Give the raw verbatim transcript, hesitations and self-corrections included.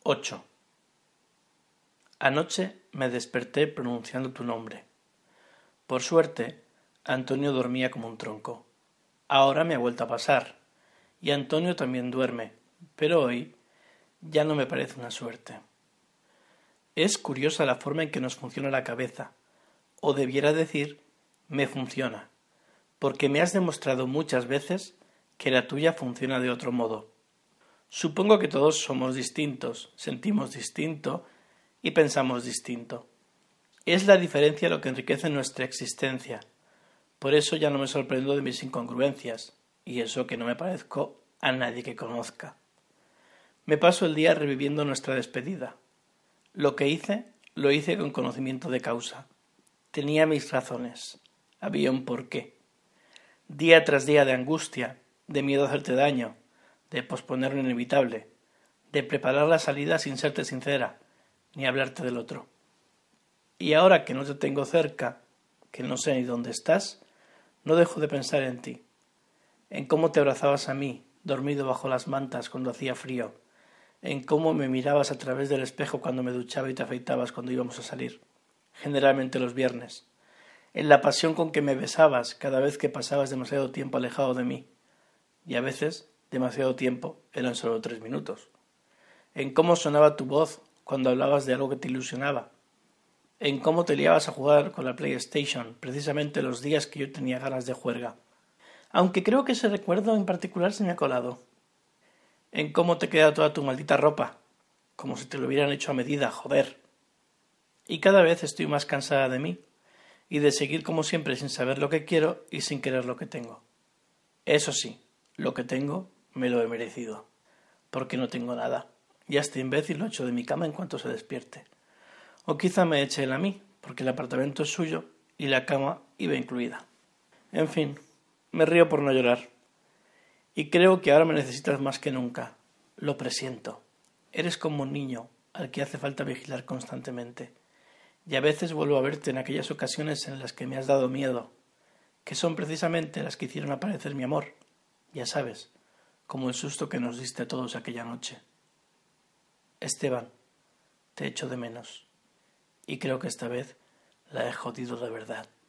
ocho. Anoche me desperté pronunciando tu nombre. Por suerte, Antonio dormía como un tronco. Ahora me ha vuelto a pasar, y Antonio también duerme, pero hoy ya no me parece una suerte. Es curiosa la forma en que nos funciona la cabeza, o debiera decir, me funciona, porque me has demostrado muchas veces que la tuya funciona de otro modo. Supongo que todos somos distintos, sentimos distinto y pensamos distinto. Es la diferencia lo que enriquece nuestra existencia. Por eso ya no me sorprendo de mis incongruencias, y eso que no me parezco a nadie que conozca. Me paso el día reviviendo nuestra despedida. Lo que hice, lo hice con conocimiento de causa. Tenía mis razones. Había un porqué. Día tras día de angustia, de miedo a hacerte daño, de posponer lo inevitable, de preparar la salida sin serte sincera, ni hablarte del otro. Y ahora que no te tengo cerca, que no sé ni dónde estás, no dejo de pensar en ti, en cómo te abrazabas a mí, dormido bajo las mantas cuando hacía frío, en cómo me mirabas a través del espejo cuando me duchaba y te afeitabas cuando íbamos a salir, generalmente los viernes, en la pasión con que me besabas cada vez que pasabas demasiado tiempo alejado de mí, y a veces demasiado tiempo eran solo tres minutos, en cómo sonaba tu voz cuando hablabas de algo que te ilusionaba, en cómo te liabas a jugar con la PlayStation precisamente los días que yo tenía ganas de juerga, aunque creo que ese recuerdo en particular se me ha colado, en cómo te queda toda tu maldita ropa, como si te lo hubieran hecho a medida, joder. Y cada vez estoy más cansada de mí, y de seguir como siempre sin saber lo que quiero y sin querer lo que tengo. Eso sí, lo que tengo me lo he merecido, porque no tengo nada, y a este imbécil lo echo de mi cama en cuanto se despierte. O quizá me eche él a mí, porque el apartamento es suyo y la cama iba incluida. En fin, me río por no llorar. Y creo que ahora me necesitas más que nunca. Lo presiento. Eres como un niño al que hace falta vigilar constantemente. Y a veces vuelvo a verte en aquellas ocasiones en las que me has dado miedo, que son precisamente las que hicieron aparecer mi amor. Ya sabes, como el susto que nos diste a todos aquella noche. Esteban, te echo de menos. Y creo que esta vez la he jodido de verdad.